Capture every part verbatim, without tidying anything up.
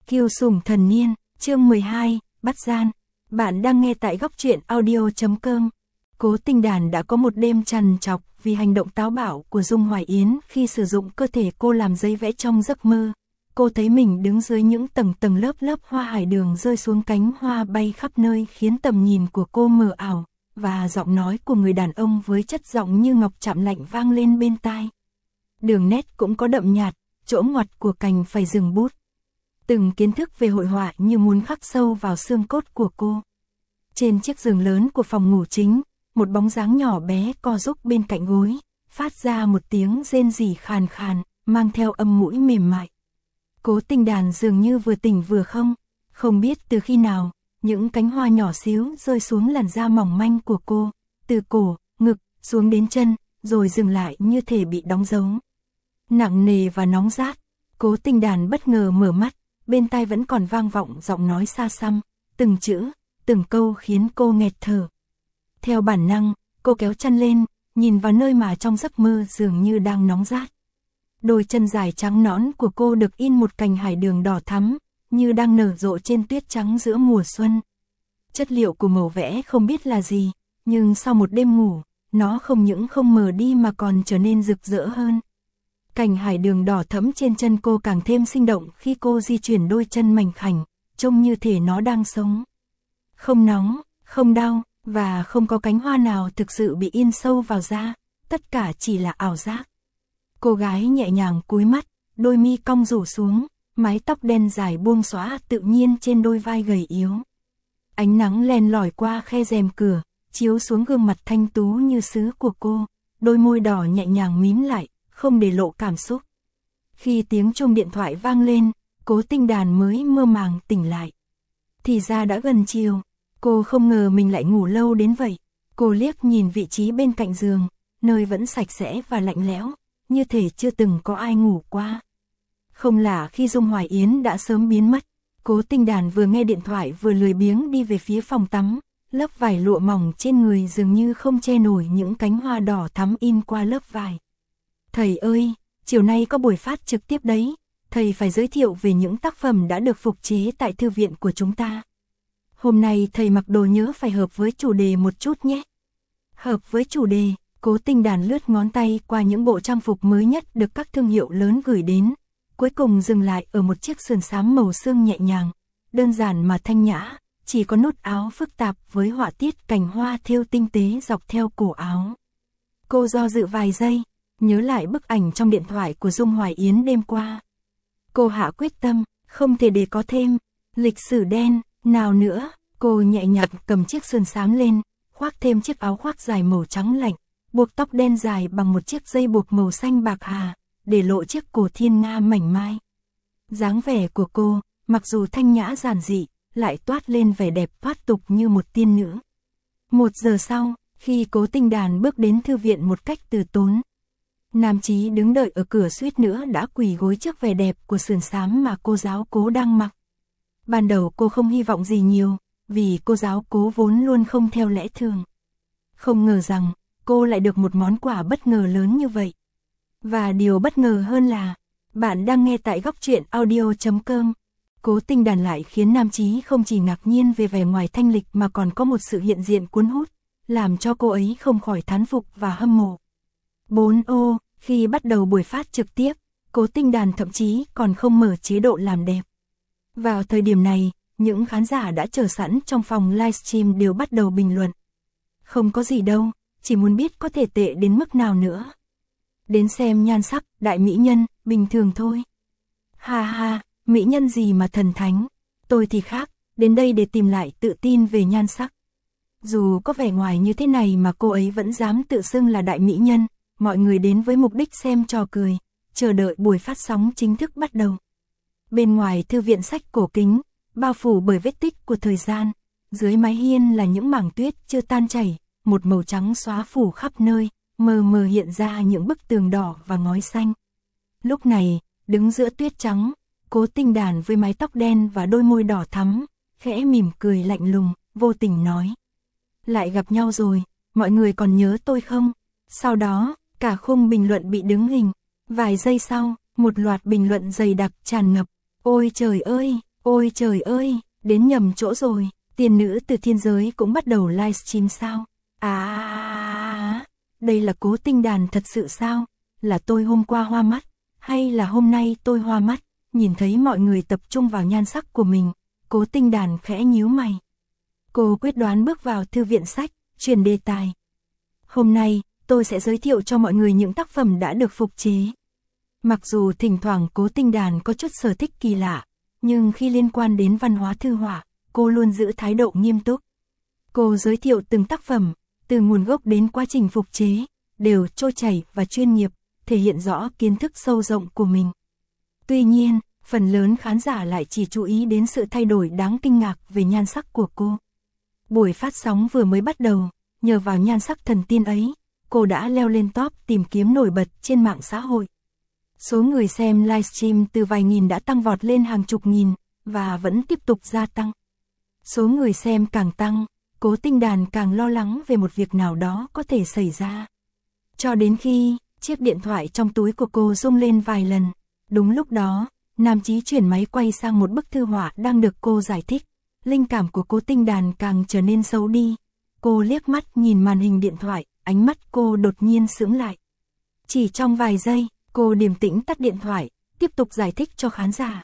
Kiêu sủng thần niên, chương mười hai, bắt gian. Bạn đang nghe tại góc truyện audio chấm com. Cố Tinh Đàn đã có một đêm trằn trọc vì hành động táo bạo của Dung Hoài Yến khi sử dụng cơ thể cô làm giấy vẽ trong giấc mơ. Cô thấy mình đứng dưới những tầng tầng lớp lớp hoa hải đường rơi xuống, cánh hoa bay khắp nơi khiến tầm nhìn của cô mờ ảo, và giọng nói của người đàn ông với chất giọng như ngọc chạm lạnh vang lên bên tai. Đường nét cũng có đậm nhạt, chỗ ngoặt của cành phải dừng bút. Từng kiến thức về hội họa như muốn khắc sâu vào xương cốt của cô. Trên chiếc giường lớn của phòng ngủ chính, một bóng dáng nhỏ bé co rúc bên cạnh gối, phát ra một tiếng rên rỉ khàn khàn, mang theo âm mũi mềm mại. Cố Tinh Đàn dường như vừa tỉnh vừa không, không biết từ khi nào, những cánh hoa nhỏ xíu rơi xuống làn da mỏng manh của cô, từ cổ, ngực, xuống đến chân, rồi dừng lại như thể bị đóng dấu. Nặng nề và nóng rát, Cố Tinh Đàn bất ngờ mở mắt, bên tai vẫn còn vang vọng giọng nói xa xăm, từng chữ, từng câu khiến cô nghẹt thở. Theo bản năng, cô kéo chăn lên, nhìn vào nơi mà trong giấc mơ dường như đang nóng rát. Đôi chân dài trắng nõn của cô được in một cành hải đường đỏ thắm, như đang nở rộ trên tuyết trắng giữa mùa xuân. Chất liệu của màu vẽ không biết là gì, nhưng sau một đêm ngủ, nó không những không mờ đi mà còn trở nên rực rỡ hơn. Cành hải đường đỏ thẫm trên chân cô càng thêm sinh động khi cô di chuyển đôi chân mảnh khảnh, trông như thể nó đang sống. Không nóng, không đau, và không có cánh hoa nào thực sự bị in sâu vào da, tất cả chỉ là ảo giác. Cô gái nhẹ nhàng cúi mắt, đôi mi cong rủ xuống, mái tóc đen dài buông xõa tự nhiên trên đôi vai gầy yếu. Ánh nắng len lỏi qua khe rèm cửa, chiếu xuống gương mặt thanh tú như sứ của cô, đôi môi đỏ nhẹ nhàng mím lại, không để lộ cảm xúc. Khi tiếng chuông điện thoại vang lên, Cố Tinh Đàn mới mơ màng tỉnh lại. Thì ra đã gần chiều, cô không ngờ mình lại ngủ lâu đến vậy. Cô liếc nhìn vị trí bên cạnh giường, nơi vẫn sạch sẽ và lạnh lẽo, như thể chưa từng có ai ngủ qua. Không lạ khi Dung Hoài Yến đã sớm biến mất. Cố Tinh Đàn vừa nghe điện thoại vừa lười biếng đi về phía phòng tắm, lớp vải lụa mỏng trên người dường như không che nổi những cánh hoa đỏ thắm in qua lớp vải. Thầy ơi, chiều nay có buổi phát trực tiếp đấy, thầy phải giới thiệu về những tác phẩm đã được phục chế tại thư viện của chúng ta. Hôm nay thầy mặc đồ nhớ phải hợp với chủ đề một chút nhé. Hợp với chủ đề, Cố Tinh Đàn lướt ngón tay qua những bộ trang phục mới nhất được các thương hiệu lớn gửi đến, cuối cùng dừng lại ở một chiếc sườn xám màu sương nhẹ nhàng, đơn giản mà thanh nhã, chỉ có nút áo phức tạp với họa tiết cành hoa thêu tinh tế dọc theo cổ áo. Cô do dự vài giây, nhớ lại bức ảnh trong điện thoại của Dung Hoài Yến đêm qua. Cô hạ quyết tâm, không thể để có thêm lịch sử đen nào nữa. Cô nhẹ nhàng cầm chiếc sườn xám lên, khoác thêm chiếc áo khoác dài màu trắng lạnh, buộc tóc đen dài bằng một chiếc dây buộc màu xanh bạc hà, để lộ chiếc cổ thiên nga mảnh mai. Dáng vẻ của cô, mặc dù thanh nhã giản dị, lại toát lên vẻ đẹp thoát tục như một tiên nữ. Một giờ sau, khi Cố Tinh Đàn bước đến thư viện một cách từ tốn, Nam Chí đứng đợi ở cửa suýt nữa đã quỳ gối trước vẻ đẹp của sườn xám mà cô giáo Cố đang mặc. Ban đầu cô không hy vọng gì nhiều, vì cô giáo Cố vốn luôn không theo lẽ thường. Không ngờ rằng, cô lại được một món quà bất ngờ lớn như vậy. Và điều bất ngờ hơn là, bạn đang nghe tại góc truyện audio chấm com. Cố Tinh Đàn lại khiến Nam Chí không chỉ ngạc nhiên về vẻ ngoài thanh lịch mà còn có một sự hiện diện cuốn hút, làm cho cô ấy không khỏi thán phục và hâm mộ. bốn ô, khi bắt đầu buổi phát trực tiếp, Cố Tinh Đàn thậm chí còn không mở chế độ làm đẹp. Vào thời điểm này, những khán giả đã chờ sẵn trong phòng livestream đều bắt đầu bình luận. Không có gì đâu, chỉ muốn biết có thể tệ đến mức nào nữa. Đến xem nhan sắc, đại mỹ nhân, bình thường thôi. Ha ha, mỹ nhân gì mà thần thánh, tôi thì khác, đến đây để tìm lại tự tin về nhan sắc. Dù có vẻ ngoài như thế này mà cô ấy vẫn dám tự xưng là đại mỹ nhân, mọi người đến với mục đích xem trò cười, chờ đợi buổi phát sóng chính thức bắt đầu. Bên ngoài thư viện sách cổ kính, bao phủ bởi vết tích của thời gian, dưới mái hiên là những mảng tuyết chưa tan chảy, một màu trắng xóa phủ khắp nơi, mờ mờ hiện ra những bức tường đỏ và ngói xanh. Lúc này, đứng giữa tuyết trắng, Cố Tinh Đàn với mái tóc đen và đôi môi đỏ thắm, khẽ mỉm cười lạnh lùng, vô tình nói. Lại gặp nhau rồi, mọi người còn nhớ tôi không? Sau đó, cả khung bình luận bị đứng hình. Vài giây sau, một loạt bình luận dày đặc tràn ngập. Ôi trời ơi, Ôi trời ơi, đến nhầm chỗ rồi, tiên nữ từ thiên giới cũng bắt đầu livestream sao? À, đây là Cố Tinh Đàn thật sự sao? Là tôi hôm qua hoa mắt, hay là hôm nay tôi hoa mắt? Nhìn thấy mọi người tập trung vào nhan sắc của mình, Cố Tinh Đàn khẽ nhíu mày. Cô quyết đoán bước vào thư viện sách, chuyển đề tài. Hôm nay, tôi sẽ giới thiệu cho mọi người những tác phẩm đã được phục chế. Mặc dù thỉnh thoảng Cố Tinh Đàn có chút sở thích kỳ lạ, nhưng khi liên quan đến văn hóa thư họa, cô luôn giữ thái độ nghiêm túc. Cô giới thiệu từng tác phẩm, từ nguồn gốc đến quá trình phục chế, đều trôi chảy và chuyên nghiệp, thể hiện rõ kiến thức sâu rộng của mình. Tuy nhiên, phần lớn khán giả lại chỉ chú ý đến sự thay đổi đáng kinh ngạc về nhan sắc của cô. Buổi phát sóng vừa mới bắt đầu, nhờ vào nhan sắc thần tiên ấy, cô đã leo lên top tìm kiếm nổi bật trên mạng xã hội. Số người xem livestream từ vài nghìn đã tăng vọt lên hàng chục nghìn, và vẫn tiếp tục gia tăng. Số người xem càng tăng, Cố Tinh Đàn càng lo lắng về một việc nào đó có thể xảy ra. Cho đến khi, chiếc điện thoại trong túi của cô rung lên vài lần. Đúng lúc đó, Nam Chí chuyển máy quay sang một bức thư họa đang được cô giải thích. Linh cảm của Cố Tinh Đàn càng trở nên xấu đi. Cô liếc mắt nhìn màn hình điện thoại, ánh mắt cô đột nhiên sững lại. Chỉ trong vài giây, cô điềm tĩnh tắt điện thoại, tiếp tục giải thích cho khán giả.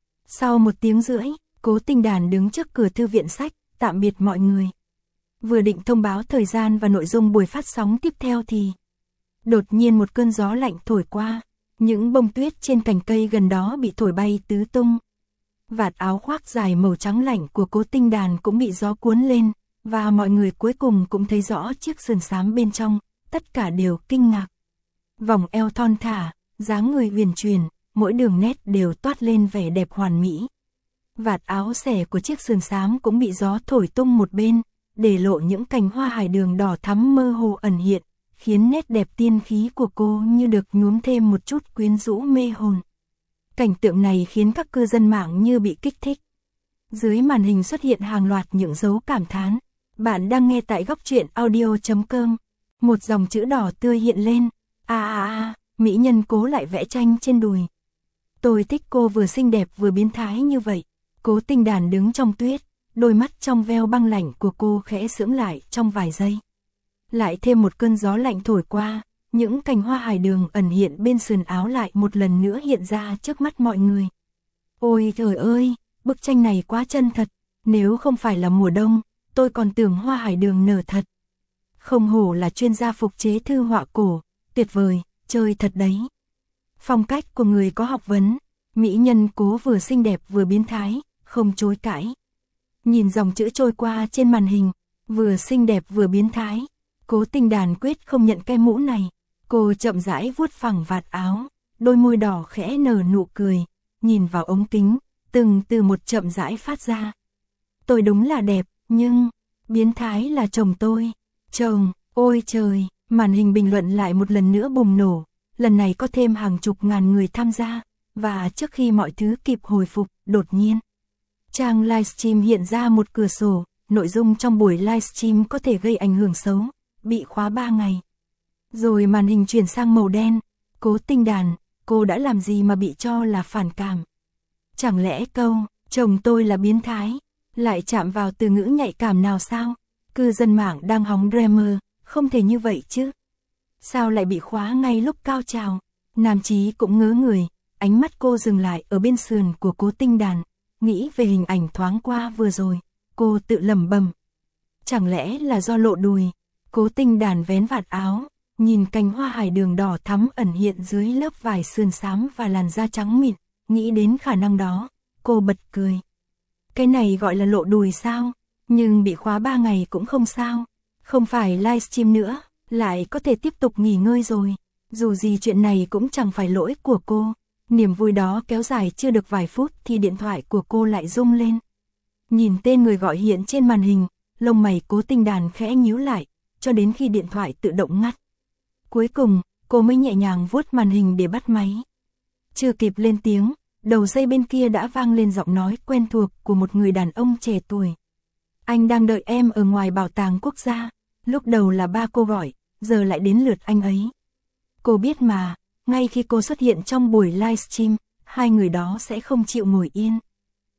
Sau một tiếng rưỡi, Cố Tinh Đàn đứng trước cửa thư viện sách, tạm biệt mọi người. Vừa định thông báo thời gian và nội dung buổi phát sóng tiếp theo thì đột nhiên một cơn gió lạnh thổi qua, những bông tuyết trên cành cây gần đó bị thổi bay tứ tung. Vạt áo khoác dài màu trắng lạnh của Cố Tinh Đàn cũng bị gió cuốn lên, và mọi người cuối cùng cũng thấy rõ chiếc sườn xám bên trong, tất cả đều kinh ngạc. Vòng eo thon thả, dáng người huyền chuyển, mỗi đường nét đều toát lên vẻ đẹp hoàn mỹ. Vạt áo xẻ của chiếc sườn xám cũng bị gió thổi tung một bên, để lộ những cành hoa hải đường đỏ thắm mơ hồ ẩn hiện, khiến nét đẹp tiên khí của cô như được nhuốm thêm một chút quyến rũ mê hồn. Cảnh tượng này khiến các cư dân mạng như bị kích thích. Dưới màn hình xuất hiện hàng loạt những dấu cảm thán. Bạn đang nghe tại góc truyện audio chấm com. Một dòng chữ đỏ tươi hiện lên. À à à, mỹ nhân Cố lại vẽ tranh trên đùi. Tôi thích cô vừa xinh đẹp vừa biến thái như vậy. Cố Tinh Đàn đứng trong tuyết, đôi mắt trong veo băng lạnh của cô khẽ sững lại trong vài giây. Lại thêm một cơn gió lạnh thổi qua, những cành hoa hải đường ẩn hiện bên sườn áo lại một lần nữa hiện ra trước mắt mọi người. Ôi trời ơi, bức tranh này quá chân thật, nếu không phải là mùa đông, tôi còn tưởng hoa hải đường nở thật. Không hổ là chuyên gia phục chế thư họa cổ, tuyệt vời, chơi thật đấy. Phong cách của người có học vấn, mỹ nhân Cố vừa xinh đẹp vừa biến thái, không chối cãi. Nhìn dòng chữ trôi qua trên màn hình, vừa xinh đẹp vừa biến thái, Cố Tinh Đàn quyết không nhận cái mũ này. Cô chậm rãi vuốt phẳng vạt áo, đôi môi đỏ khẽ nở nụ cười, nhìn vào ống kính, từng từ một chậm rãi phát ra. Tôi đúng là đẹp, nhưng biến thái là chồng tôi. Chồng, ôi trời, màn hình bình luận lại một lần nữa bùng nổ, lần này có thêm hàng chục ngàn người tham gia, và trước khi mọi thứ kịp hồi phục, đột nhiên trang livestream hiện ra một cửa sổ, nội dung trong buổi livestream có thể gây ảnh hưởng xấu, bị khóa ba ngày. Rồi màn hình chuyển sang màu đen. Cố Tinh Đàn, cô đã làm gì mà bị cho là phản cảm? Chẳng lẽ câu, chồng tôi là biến thái, lại chạm vào từ ngữ nhạy cảm nào sao? Cư dân mạng đang hóng drama, không thể như vậy chứ. Sao lại bị khóa ngay lúc cao trào? Nam Chí cũng ngớ người, ánh mắt cô dừng lại ở bên sườn của Cố Tinh Đàn, nghĩ về hình ảnh thoáng qua vừa rồi, cô tự lẩm bẩm. Chẳng lẽ là do lộ đùi? Cố Tinh Đàn vén vạt áo, nhìn cành hoa hải đường đỏ thắm ẩn hiện dưới lớp vải sườn xám và làn da trắng mịn, nghĩ đến khả năng đó, cô bật cười. Cái này gọi là lộ đùi sao? Nhưng bị khóa ba ngày cũng không sao. Không phải livestream nữa, lại có thể tiếp tục nghỉ ngơi rồi. Dù gì chuyện này cũng chẳng phải lỗi của cô. Niềm vui đó kéo dài chưa được vài phút thì điện thoại của cô lại rung lên. Nhìn tên người gọi hiện trên màn hình, lông mày Cố Tinh Đàn khẽ nhíu lại, cho đến khi điện thoại tự động ngắt. Cuối cùng, cô mới nhẹ nhàng vuốt màn hình để bắt máy. Chưa kịp lên tiếng, đầu dây bên kia đã vang lên giọng nói quen thuộc của một người đàn ông trẻ tuổi. Anh đang đợi em ở ngoài bảo tàng quốc gia. Lúc đầu là ba cô gọi, giờ lại đến lượt anh ấy. Cô biết mà, ngay khi cô xuất hiện trong buổi livestream, hai người đó sẽ không chịu ngồi yên.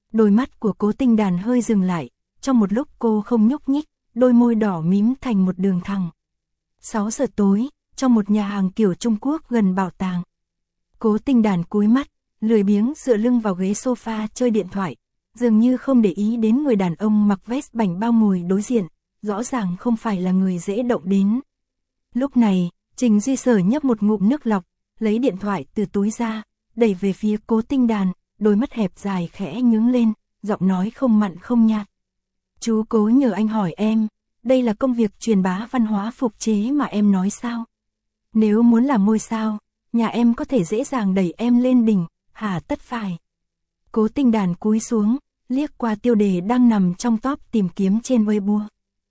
Đôi mắt của Cố Tinh Đàn hơi dừng lại, trong một lúc cô không nhúc nhích, đôi môi đỏ mím thành một đường thẳng. sáu giờ tối, trong một nhà hàng kiểu Trung Quốc gần bảo tàng. Cố Tinh Đàn cúi mắt, lười biếng dựa lưng vào ghế sofa chơi điện thoại, dường như không để ý đến người đàn ông mặc vest bảnh bao ngồi đối diện, rõ ràng không phải là người dễ động đến. Lúc này, Trình Duy Sở nhấp một ngụm nước lọc, lấy điện thoại từ túi ra, đẩy về phía Cố Tinh Đàn, đôi mắt hẹp dài khẽ nhướng lên, giọng nói không mặn không nhạt. Chú Cố nhờ anh hỏi em, đây là công việc truyền bá văn hóa phục chế mà em nói sao? Nếu muốn làm ngôi sao, nhà em có thể dễ dàng đẩy em lên đỉnh, hà tất phải. Cố Tinh Đàn cúi xuống, liếc qua tiêu đề đang nằm trong top tìm kiếm trên Weibo.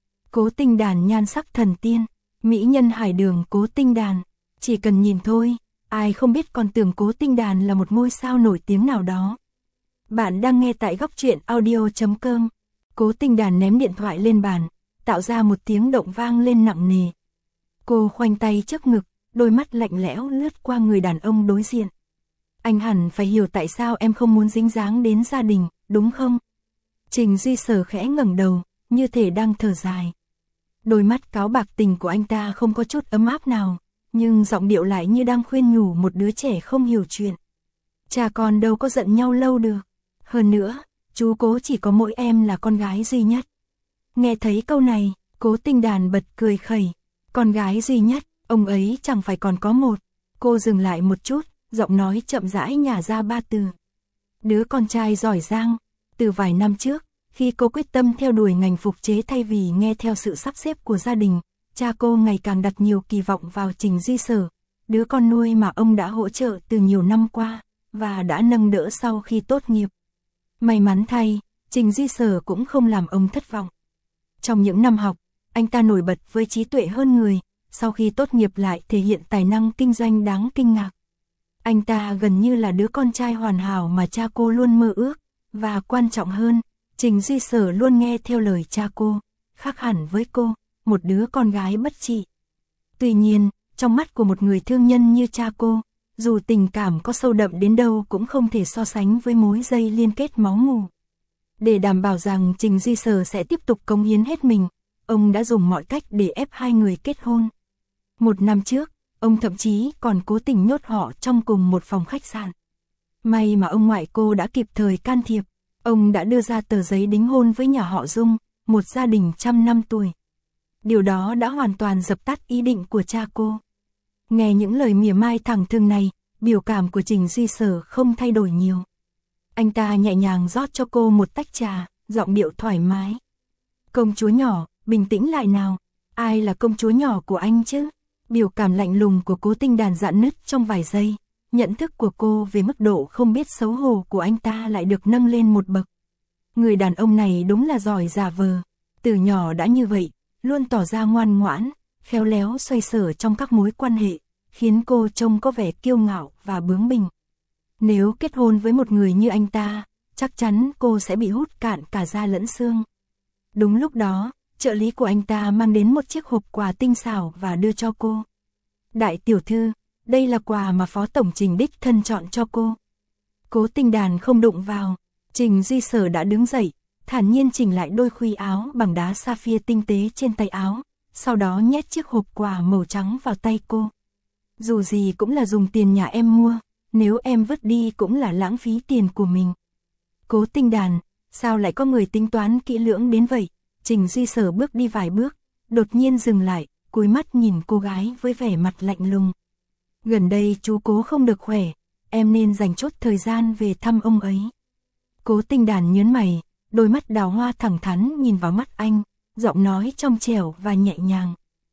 Cố Tinh Đàn nhan sắc thần tiên, mỹ nhân hải đường Cố Tinh Đàn, chỉ cần nhìn thôi, ai không biết còn tưởng Cố Tinh Đàn là một ngôi sao nổi tiếng nào đó. Bạn đang nghe tại góc truyện audio chấm com. Cố Tinh Đàn ném điện thoại lên bàn, tạo ra một tiếng động vang lên nặng nề. Cô khoanh tay trước ngực, đôi mắt lạnh lẽo lướt qua người đàn ông đối diện. Anh hẳn phải hiểu tại sao em không muốn dính dáng đến gia đình, đúng không? Trình Duy Sở khẽ ngẩng đầu, như thể đang thở dài. Đôi mắt cáo bạc tình của anh ta không có chút ấm áp nào, nhưng giọng điệu lại như đang khuyên nhủ một đứa trẻ không hiểu chuyện. Cha con đâu có giận nhau lâu được. Hơn nữa, chú Cố chỉ có mỗi em là con gái duy nhất. Nghe thấy câu này, Cố Tinh Đàn bật cười khẩy. Con gái duy nhất, ông ấy chẳng phải còn có một. Cô dừng lại một chút, giọng nói chậm rãi nhả ra ba từ. Đứa con trai giỏi giang. Từ vài năm trước, khi cô quyết tâm theo đuổi ngành phục chế thay vì nghe theo sự sắp xếp của gia đình, cha cô ngày càng đặt nhiều kỳ vọng vào Trình Duy Sở, đứa con nuôi mà ông đã hỗ trợ từ nhiều năm qua, và đã nâng đỡ sau khi tốt nghiệp. May mắn thay, Trình Duy Sở cũng không làm ông thất vọng. Trong những năm học, anh ta nổi bật với trí tuệ hơn người, sau khi tốt nghiệp lại thể hiện tài năng kinh doanh đáng kinh ngạc. Anh ta gần như là đứa con trai hoàn hảo mà cha cô luôn mơ ước, và quan trọng hơn, Trình Duy Sở luôn nghe theo lời cha cô, khác hẳn với cô, một đứa con gái bất trị. Tuy nhiên, trong mắt của một người thương nhân như cha cô, dù tình cảm có sâu đậm đến đâu cũng không thể so sánh với mối dây liên kết máu mủ. Để đảm bảo rằng Trình Duy Sở sẽ tiếp tục cống hiến hết mình, ông đã dùng mọi cách để ép hai người kết hôn. Một năm trước, ông thậm chí còn cố tình nhốt họ trong cùng một phòng khách sạn. May mà ông ngoại cô đã kịp thời can thiệp, ông đã đưa ra tờ giấy đính hôn với nhà họ Dung, một gia đình trăm năm tuổi. Điều đó đã hoàn toàn dập tắt ý định của cha cô. Nghe những lời mỉa mai thẳng thừng này, biểu cảm của Trình Duy Sở không thay đổi nhiều. Anh ta nhẹ nhàng rót cho cô một tách trà, giọng điệu thoải mái. Công chúa nhỏ, bình tĩnh lại nào, ai là công chúa nhỏ của anh chứ? Biểu cảm lạnh lùng của Cố Tinh Đàn rạn nứt trong vài giây, nhận thức của cô về mức độ không biết xấu hổ của anh ta lại được nâng lên một bậc. Người đàn ông này đúng là giỏi giả vờ, từ nhỏ đã như vậy, luôn tỏ ra ngoan ngoãn, khéo léo xoay sở trong các mối quan hệ, khiến cô trông có vẻ kiêu ngạo và bướng bỉnh. Nếu kết hôn với một người như anh ta, chắc chắn cô sẽ bị hút cạn cả da lẫn xương. Đúng lúc đó, trợ lý của anh ta mang đến một chiếc hộp quà tinh xảo và đưa cho cô. Đại tiểu thư, đây là quà mà Phó Tổng Trình đích thân chọn cho cô. Cố Tinh Đàn không đụng vào, Trình Duy Sở đã đứng dậy, thản nhiên chỉnh lại đôi khuy áo bằng đá sapphire tinh tế trên tay áo, sau đó nhét chiếc hộp quà màu trắng vào tay cô. Dù gì cũng là dùng tiền nhà em mua, nếu em vứt đi cũng là lãng phí tiền của mình. Cố Tinh Đàn, sao lại có người tính toán kỹ lưỡng đến vậy? Trình Duy Sở bước đi vài bước, đột nhiên dừng lại, cúi mắt nhìn cô gái với vẻ mặt lạnh lùng. Gần đây chú Cố không được khỏe, em nên dành chút thời gian về thăm ông ấy. Cố Tinh Đàn nhớn mày, đôi mắt đào hoa thẳng thắn nhìn vào mắt anh, giọng nói trong trẻo và nhẹ nhàng.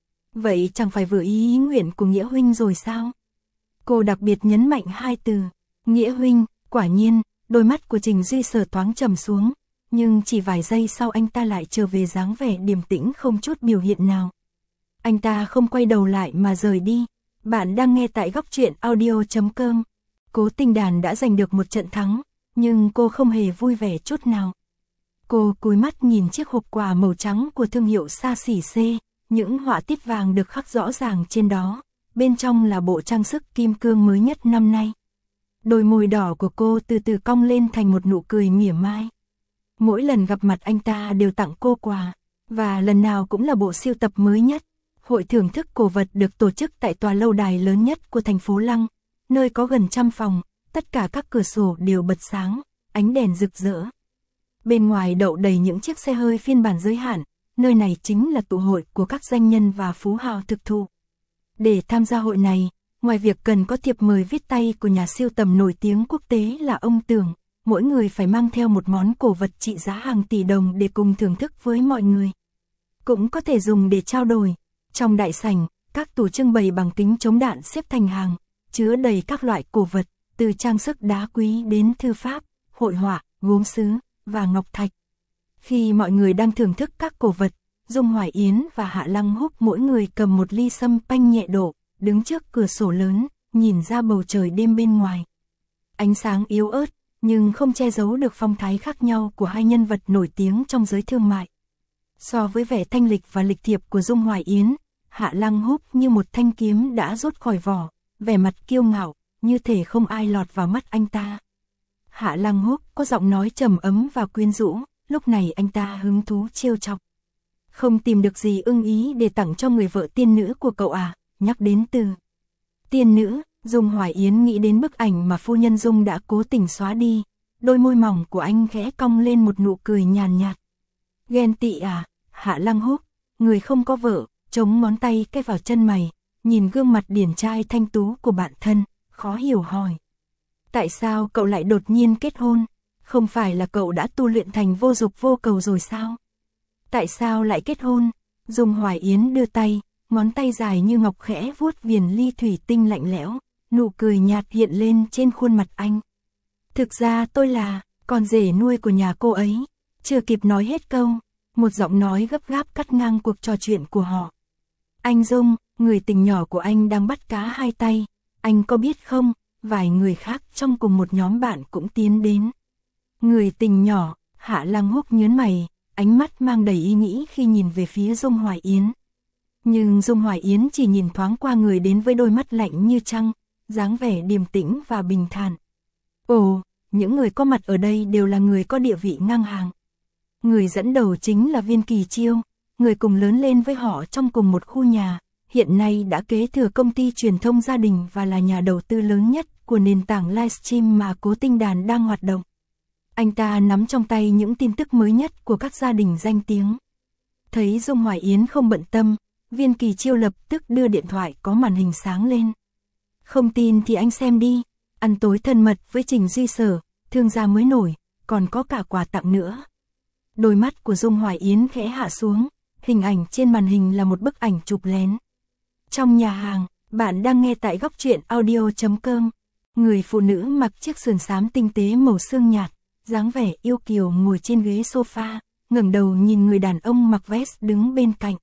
Vậy chẳng phải vừa ý ý nguyện của Nghĩa huynh rồi sao? Cô đặc biệt nhấn mạnh hai từ, Nghĩa huynh. Quả nhiên, đôi mắt của Trình Duy Sở thoáng trầm xuống, nhưng chỉ vài giây sau anh ta lại trở về dáng vẻ điềm tĩnh không chút biểu hiện nào. Anh ta không quay đầu lại mà rời đi. Bạn đang nghe tại góc truyện audio chấm com. Cố Tinh Đàn đã giành được một trận thắng, nhưng cô không hề vui vẻ chút nào. Cô cúi mắt nhìn chiếc hộp quà màu trắng của thương hiệu xa xỉ C, những họa tiết vàng được khắc rõ ràng trên đó, bên trong là bộ trang sức kim cương mới nhất năm nay. Đôi môi đỏ của cô từ từ cong lên thành một nụ cười mỉa mai. Mỗi lần gặp mặt anh ta đều tặng cô quà, và lần nào cũng là bộ sưu tập mới nhất. Hội thưởng thức cổ vật được tổ chức tại tòa lâu đài lớn nhất của thành phố Lăng, nơi có gần trăm phòng, tất cả các cửa sổ đều bật sáng, ánh đèn rực rỡ. Bên ngoài đậu đầy những chiếc xe hơi phiên bản giới hạn, nơi này chính là tụ hội của các doanh nhân và phú hào thực thụ. Để tham gia hội này, ngoài việc cần có thiệp mời viết tay của nhà sưu tầm nổi tiếng quốc tế là ông Tưởng, mỗi người phải mang theo một món cổ vật trị giá hàng tỷ đồng để cùng thưởng thức với mọi người. Cũng có thể dùng để trao đổi. Trong đại sảnh, các tủ trưng bày bằng kính chống đạn xếp thành hàng, chứa đầy các loại cổ vật, từ trang sức đá quý đến thư pháp, hội họa, gốm sứ và ngọc thạch. Khi mọi người đang thưởng thức các cổ vật, Dung Hoài Yến và Hạ Lăng Húc mỗi người cầm một ly sâm panh nhẹ độ, đứng trước cửa sổ lớn, nhìn ra bầu trời đêm bên ngoài. Ánh sáng yếu ớt, nhưng không che giấu được phong thái khác nhau của hai nhân vật nổi tiếng trong giới thương mại. So với vẻ thanh lịch và lịch thiệp của Dung Hoài Yến, Hạ Lăng Húc như một thanh kiếm đã rút khỏi vỏ, vẻ mặt kiêu ngạo, như thể không ai lọt vào mắt anh ta. Hạ Lăng Húc có giọng nói trầm ấm và quyến rũ, lúc này anh ta hứng thú trêu chọc. Không tìm được gì ưng ý để tặng cho người vợ tiên nữ của cậu à? Nhắc đến từ tiên nữ, Dung Hoài Yến nghĩ đến bức ảnh mà phu nhân Dung đã cố tình xóa đi. Đôi môi mỏng của anh khẽ cong lên một nụ cười nhàn nhạt. Ghen tị à? Hạ Lăng Húc, người không có vợ, chống ngón tay cái vào chân mày, nhìn gương mặt điển trai thanh tú của bạn thân, khó hiểu hỏi. Tại sao cậu lại đột nhiên kết hôn? Không phải là cậu đã tu luyện thành vô dục vô cầu rồi sao? Tại sao lại kết hôn? Dung Hoài Yến đưa tay, ngón tay dài như ngọc khẽ vuốt viền ly thủy tinh lạnh lẽo, nụ cười nhạt hiện lên trên khuôn mặt anh. Thực ra tôi là con rể nuôi của nhà cô ấy. Chưa kịp nói hết câu, một giọng nói gấp gáp cắt ngang cuộc trò chuyện của họ. Anh Dung, người tình nhỏ của anh đang bắt cá hai tay. Anh có biết không, vài người khác trong cùng một nhóm bạn cũng tiến đến. Người tình nhỏ, Hạ Lăng Húc nhớn mày, ánh mắt mang đầy ý nghĩ khi nhìn về phía Dung Hoài Yến. Nhưng Dung Hoài Yến chỉ nhìn thoáng qua người đến với đôi mắt lạnh như trăng, dáng vẻ điềm tĩnh và bình thản. Ồ, những người có mặt ở đây đều là người có địa vị ngang hàng. Người dẫn đầu chính là Viên Kỳ Chiêu, người cùng lớn lên với họ trong cùng một khu nhà, hiện nay đã kế thừa công ty truyền thông gia đình và là nhà đầu tư lớn nhất của nền tảng livestream mà Cố Tinh Đàn đang hoạt động. Anh ta nắm trong tay những tin tức mới nhất của các gia đình danh tiếng. Thấy Dung Hoài Yến không bận tâm, Viên Kỳ Chiêu lập tức đưa điện thoại có màn hình sáng lên. Không tin thì anh xem đi, ăn tối thân mật với Trình Duy Sở, thương gia mới nổi, còn có cả quà tặng nữa. Đôi mắt của Dung Hoài Yến khẽ hạ xuống, hình ảnh trên màn hình là một bức ảnh chụp lén. Trong nhà hàng, bạn đang nghe tại góc truyện audio chấm com. Người phụ nữ mặc chiếc sườn xám tinh tế màu xương nhạt, dáng vẻ yêu kiều ngồi trên ghế sofa, ngẩng đầu nhìn người đàn ông mặc vest đứng bên cạnh.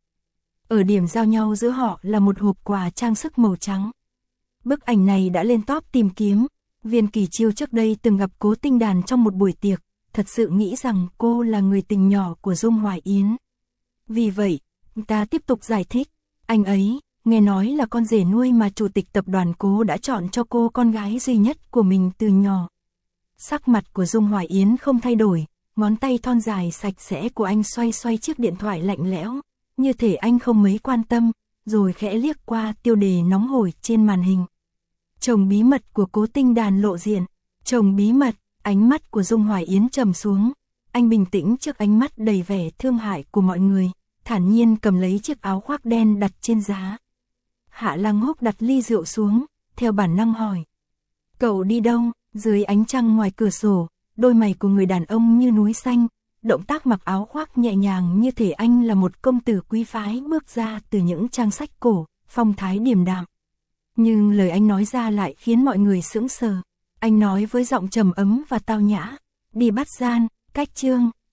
Ở điểm giao nhau giữa họ là một hộp quà trang sức màu trắng. Bức ảnh này đã lên top tìm kiếm. Viên Kỳ Chiêu trước đây từng gặp Cố Tinh Đàn trong một buổi tiệc, thật sự nghĩ rằng cô là người tình nhỏ của Dung Hoài Yến. Vì vậy, ta tiếp tục giải thích, anh ấy, nghe nói là con rể nuôi mà chủ tịch tập đoàn Cố đã chọn cho cô con gái duy nhất của mình từ nhỏ. Sắc mặt của Dung Hoài Yến không thay đổi, ngón tay thon dài sạch sẽ của anh xoay xoay chiếc điện thoại lạnh lẽo, như thể anh không mấy quan tâm, rồi khẽ liếc qua tiêu đề nóng hổi trên màn hình. Chồng bí mật của Cố Tinh Đàn lộ diện. Chồng bí mật, ánh mắt của Dung Hoài Yến trầm xuống. Anh bình tĩnh trước ánh mắt đầy vẻ thương hại của mọi người, thản nhiên cầm lấy chiếc áo khoác đen đặt trên giá. Hạ Lăng Húc đặt ly rượu xuống, theo bản năng hỏi. Cậu đi đâu? Dưới ánh trăng ngoài cửa sổ, đôi mày của người đàn ông như núi xanh, động tác mặc áo khoác nhẹ nhàng như thể anh là một công tử quý phái bước ra từ những trang sách cổ, phong thái điềm đạm. Nhưng lời anh nói ra lại khiến mọi người sững sờ. Anh nói với giọng trầm ấm và tao nhã, đi bắt gian, cách Trương.